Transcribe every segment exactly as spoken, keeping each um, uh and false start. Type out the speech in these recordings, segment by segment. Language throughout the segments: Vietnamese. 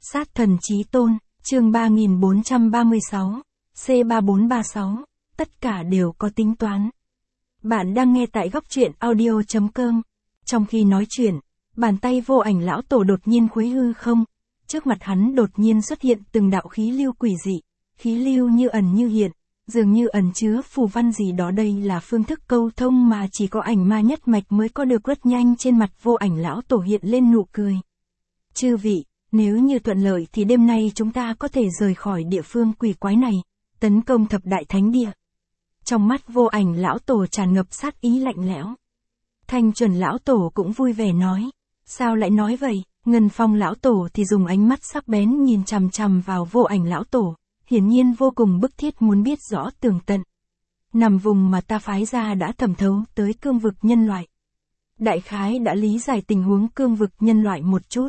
Sát thần chí tôn, chương ba nghìn bốn trăm ba mươi sáu, C ba bốn ba sáu, tất cả đều có tính toán. Bạn đang nghe tại góc truyện audio chấm com. Trong khi nói chuyện, bàn tay vô ảnh lão tổ đột nhiên khuấy hư không, trước mặt hắn đột nhiên xuất hiện từng đạo khí lưu quỷ dị, khí lưu như ẩn như hiện, dường như ẩn chứa phù văn gì đó. Đây là phương thức câu thông mà chỉ có ảnh ma nhất mạch mới có được. Rất nhanh trên mặt vô ảnh lão tổ hiện lên nụ cười. Chư vị, nếu như thuận lợi thì đêm nay chúng ta có thể rời khỏi địa phương quỷ quái này, tấn công thập đại thánh địa. Trong mắt vô ảnh lão tổ tràn ngập sát ý lạnh lẽo. Thanh chuẩn lão tổ cũng vui vẻ nói. Sao lại nói vậy? Ngân phong lão tổ thì dùng ánh mắt sắc bén nhìn chằm chằm vào vô ảnh lão tổ, hiển nhiên vô cùng bức thiết muốn biết rõ tường tận. Nằm vùng mà ta phái ra đã thẩm thấu tới cương vực nhân loại. Đại khái đã lý giải tình huống cương vực nhân loại một chút.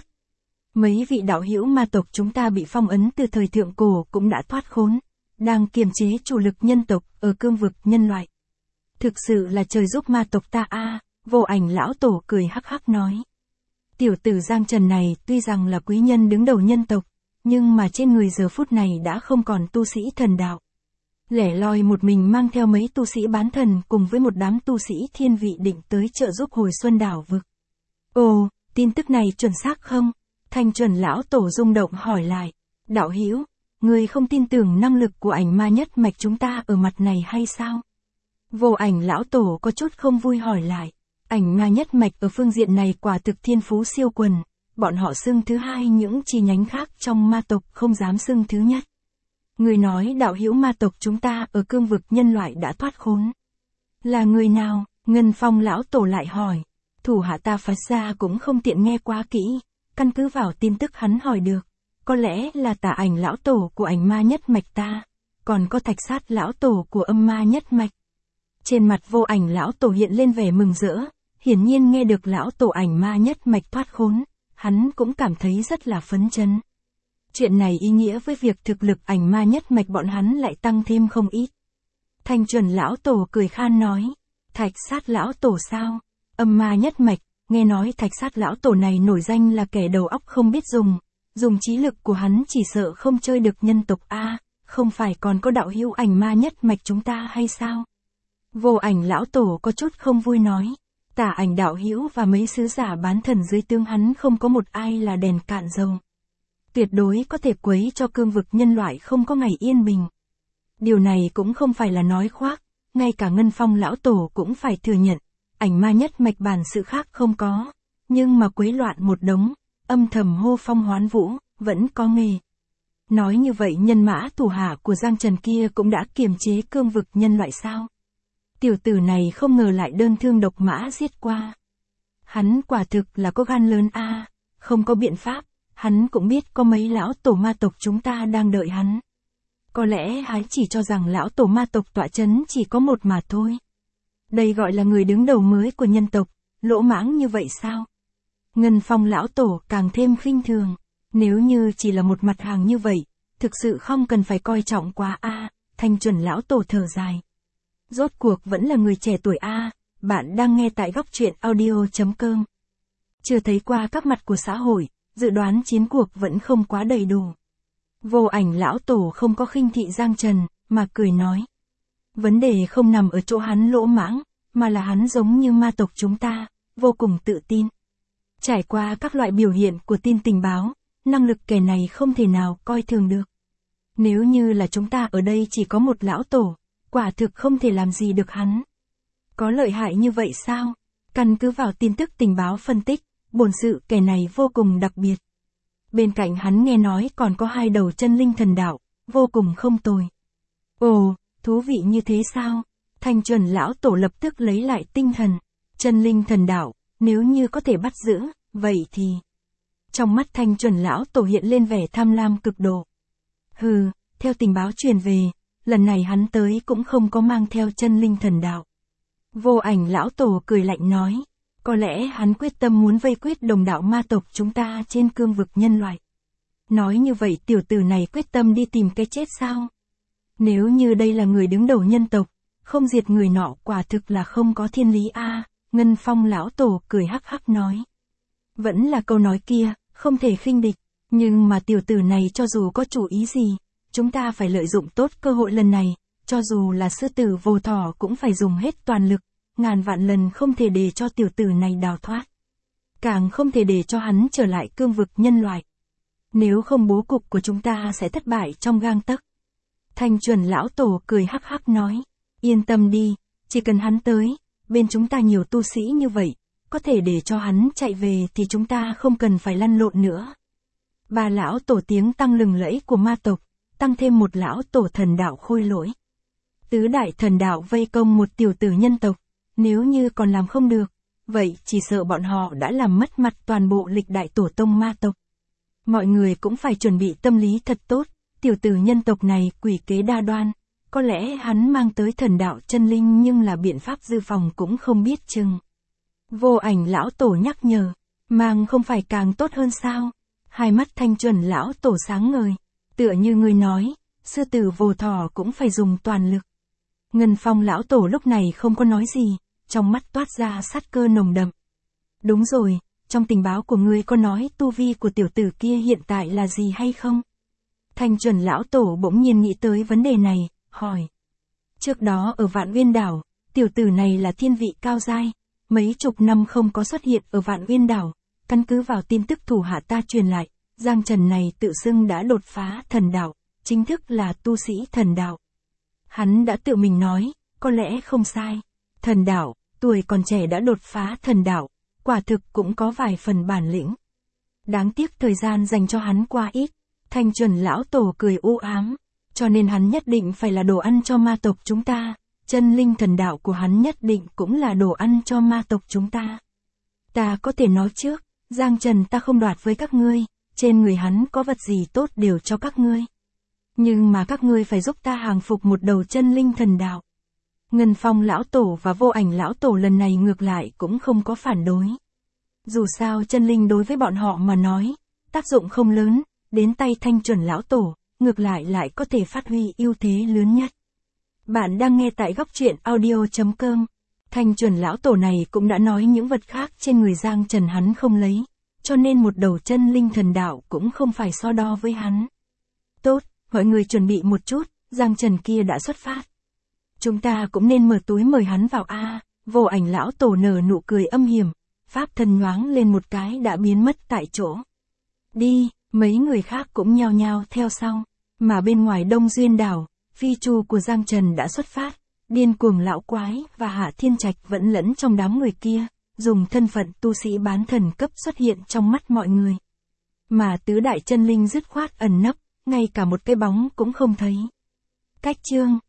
Mấy vị đạo hữu ma tộc chúng ta bị phong ấn từ thời thượng cổ cũng đã thoát khốn, đang kiềm chế chủ lực nhân tộc ở cương vực nhân loại. Thực sự là trời giúp ma tộc ta a. Vô ảnh lão tổ cười hắc hắc nói. Tiểu tử Giang Trần này tuy rằng là quý nhân đứng đầu nhân tộc, nhưng mà trên người giờ phút này đã không còn tu sĩ thần đạo. Lẻ loi một mình mang theo mấy tu sĩ bán thần cùng với một đám tu sĩ thiên vị định tới trợ giúp hồi xuân đảo vực. Ồ, tin tức này chuẩn xác không? Thanh chuẩn lão tổ rung động hỏi lại. Đạo hữu, người không tin tưởng năng lực của ảnh ma nhất mạch chúng ta ở mặt này hay sao? Vô ảnh lão tổ có chút không vui hỏi lại. Ảnh ma nhất mạch ở phương diện này quả thực thiên phú siêu quần, bọn họ xưng thứ hai, những chi nhánh khác trong ma tộc không dám xưng thứ nhất. Người nói đạo hữu ma tộc chúng ta ở cương vực nhân loại đã thoát khốn. Là người nào? Ngân phong lão tổ lại hỏi. Thủ hạ ta phái ra cũng không tiện nghe quá kỹ, căn cứ vào tin tức hắn hỏi được, có lẽ là Tà Ảnh lão tổ của ảnh ma nhất mạch ta, còn có Thạch Sát lão tổ của âm ma nhất mạch. Trên mặt vô ảnh lão tổ hiện lên vẻ mừng rỡ, hiển nhiên nghe được lão tổ ảnh ma nhất mạch thoát khốn, hắn cũng cảm thấy rất là phấn chấn. Chuyện này ý nghĩa với việc thực lực ảnh ma nhất mạch bọn hắn lại tăng thêm không ít. Thanh chuẩn lão tổ cười khan nói. Thạch Sát lão tổ sao? Âm ma nhất mạch, nghe nói Thạch Sát lão tổ này nổi danh là kẻ đầu óc không biết dùng, dùng trí lực của hắn chỉ sợ không chơi được nhân tộc a. Không phải còn có đạo hữu ảnh ma nhất mạch chúng ta hay sao? Vô ảnh lão tổ có chút không vui nói. Tà Ảnh đạo hữu và mấy sứ giả bán thần dưới tướng hắn không có một ai là đèn cạn dầu. Tuyệt đối có thể quấy cho cương vực nhân loại không có ngày yên bình. Điều này cũng không phải là nói khoác, ngay cả Ngân phong lão tổ cũng phải thừa nhận, ảnh ma nhất mạch bản sự khác không có, nhưng mà quấy loạn một đống, âm thầm hô phong hoán vũ, vẫn có nghề. Nói như vậy nhân mã thủ hạ của Giang Trần kia cũng đã kiềm chế cương vực nhân loại sao? Tiểu tử này không ngờ lại đơn thương độc mã giết qua. Hắn quả thực là có gan lớn a. Không có biện pháp, hắn cũng biết có mấy lão tổ ma tộc chúng ta đang đợi hắn. Có lẽ hắn chỉ cho rằng lão tổ ma tộc tọa chấn chỉ có một mà thôi. Đây gọi là người đứng đầu mới của nhân tộc, lỗ mãng như vậy sao? Ngân phong lão tổ càng thêm khinh thường. Nếu như chỉ là một mặt hàng như vậy, thực sự không cần phải coi trọng quá a. Thanh chuẩn lão tổ thở dài. Rốt cuộc vẫn là người trẻ tuổi a. Bạn đang nghe tại góc truyện audio chấm com. Chưa thấy qua các mặt của xã hội, dự đoán chiến cuộc vẫn không quá đầy đủ. Vô ảnh lão tổ không có khinh thị Giang Trần, mà cười nói. Vấn đề không nằm ở chỗ hắn lỗ mãng, mà là hắn giống như ma tộc chúng ta, vô cùng tự tin. Trải qua các loại biểu hiện của tin tình báo, năng lực kẻ này không thể nào coi thường được. Nếu như là chúng ta ở đây chỉ có một lão tổ, quả thực không thể làm gì được hắn. Có lợi hại như vậy sao? Căn cứ vào tin tức tình báo phân tích, bổn sự kẻ này vô cùng đặc biệt. Bên cạnh hắn nghe nói còn có hai đầu chân linh thần đạo, vô cùng không tồi. Ồ, thú vị như thế sao? Thanh chuẩn lão tổ lập tức lấy lại tinh thần. Chân linh thần đạo, nếu như có thể bắt giữ, vậy thì... Trong mắt thanh chuẩn lão tổ hiện lên vẻ tham lam cực độ. Hừ, theo tình báo truyền về, lần này hắn tới cũng không có mang theo chân linh thần đạo. Vô ảnh lão tổ cười lạnh nói. Có lẽ hắn quyết tâm muốn vây quyết đồng đạo ma tộc chúng ta trên cương vực nhân loại. Nói như vậy tiểu tử này quyết tâm đi tìm cái chết sao? Nếu như đây là người đứng đầu nhân tộc, không diệt người nọ quả thực là không có thiên lý a. Ngân phong lão tổ cười hắc hắc nói. Vẫn là câu nói kia, không thể khinh địch. Nhưng mà tiểu tử này cho dù có chủ ý gì, chúng ta phải lợi dụng tốt cơ hội lần này, cho dù là sư tử vô thỏ cũng phải dùng hết toàn lực, ngàn vạn lần không thể để cho tiểu tử này đào thoát. Càng không thể để cho hắn trở lại cương vực nhân loại. Nếu không bố cục của chúng ta sẽ thất bại trong gang tấc. Thanh chuẩn lão tổ cười hắc hắc nói, yên tâm đi, chỉ cần hắn tới, bên chúng ta nhiều tu sĩ như vậy, có thể để cho hắn chạy về thì chúng ta không cần phải lăn lộn nữa. Ba lão tổ tiếng tăng lừng lẫy của ma tộc, tăng thêm một lão tổ thần đạo khôi lỗi. Tứ đại thần đạo vây công một tiểu tử nhân tộc, nếu như còn làm không được, vậy chỉ sợ bọn họ đã làm mất mặt toàn bộ lịch đại tổ tông ma tộc. Mọi người cũng phải chuẩn bị tâm lý thật tốt, tiểu tử nhân tộc này quỷ kế đa đoan, có lẽ hắn mang tới thần đạo chân linh nhưng là biện pháp dự phòng cũng không biết chừng. Vô Ảnh lão tổ nhắc nhở, mang không phải càng tốt hơn sao? Hai mắt Thanh chuẩn lão tổ sáng ngời, tựa như người nói, sư tử vô thỏ cũng phải dùng toàn lực. Ngân Phong lão tổ lúc này không có nói gì, trong mắt toát ra sát cơ nồng đậm. Đúng rồi, trong tình báo của ngươi có nói tu vi của tiểu tử kia hiện tại là gì hay không? Thanh chuẩn lão tổ bỗng nhiên nghĩ tới vấn đề này, hỏi. Trước đó ở Vạn Uyên đảo, tiểu tử này là thiên vị cao giai, mấy chục năm không có xuất hiện ở Vạn Uyên đảo, căn cứ vào tin tức thủ hạ ta truyền lại, Giang Trần này tự xưng đã đột phá thần đạo, chính thức là tu sĩ thần đạo. Hắn đã tự mình nói, có lẽ không sai. Thần đạo, tuổi còn trẻ đã đột phá thần đạo, quả thực cũng có vài phần bản lĩnh. Đáng tiếc thời gian dành cho hắn qua ít, Thanh chuẩn lão tổ cười u ám, cho nên hắn nhất định phải là đồ ăn cho ma tộc chúng ta, chân linh thần đạo của hắn nhất định cũng là đồ ăn cho ma tộc chúng ta. Ta có thể nói trước, Giang Trần ta không đoạt với các ngươi, trên người hắn có vật gì tốt đều cho các ngươi. Nhưng mà các ngươi phải giúp ta hàng phục một đầu chân linh thần đạo. Ngân Phong lão tổ và Vô Ảnh lão tổ lần này ngược lại cũng không có phản đối. Dù sao chân linh đối với bọn họ mà nói, tác dụng không lớn, đến tay Thanh chuẩn lão tổ, ngược lại lại có thể phát huy ưu thế lớn nhất. Bạn đang nghe tại góc truyện audio chấm com. Thanh chuẩn lão tổ này cũng đã nói những vật khác trên người Giang Trần hắn không lấy, cho nên một đầu chân linh thần đạo cũng không phải so đo với hắn. Tốt, mọi người chuẩn bị một chút, Giang Trần kia đã xuất phát. Chúng ta cũng nên mở túi mời hắn vào a. À, Vô Ảnh lão tổ nở nụ cười âm hiểm, pháp thân nhoáng lên một cái đã biến mất tại chỗ. Đi, mấy người khác cũng nhao nhao theo sau, mà bên ngoài Đông Duyên đảo, phi chu của Giang Trần đã xuất phát, điên cuồng lão quái và Hạ Thiên Trạch vẫn lẫn trong đám người kia, dùng thân phận tu sĩ bán thần cấp xuất hiện trong mắt mọi người. Mà tứ đại chân linh dứt khoát ẩn nấp, ngay cả một cái bóng cũng không thấy. Cách chương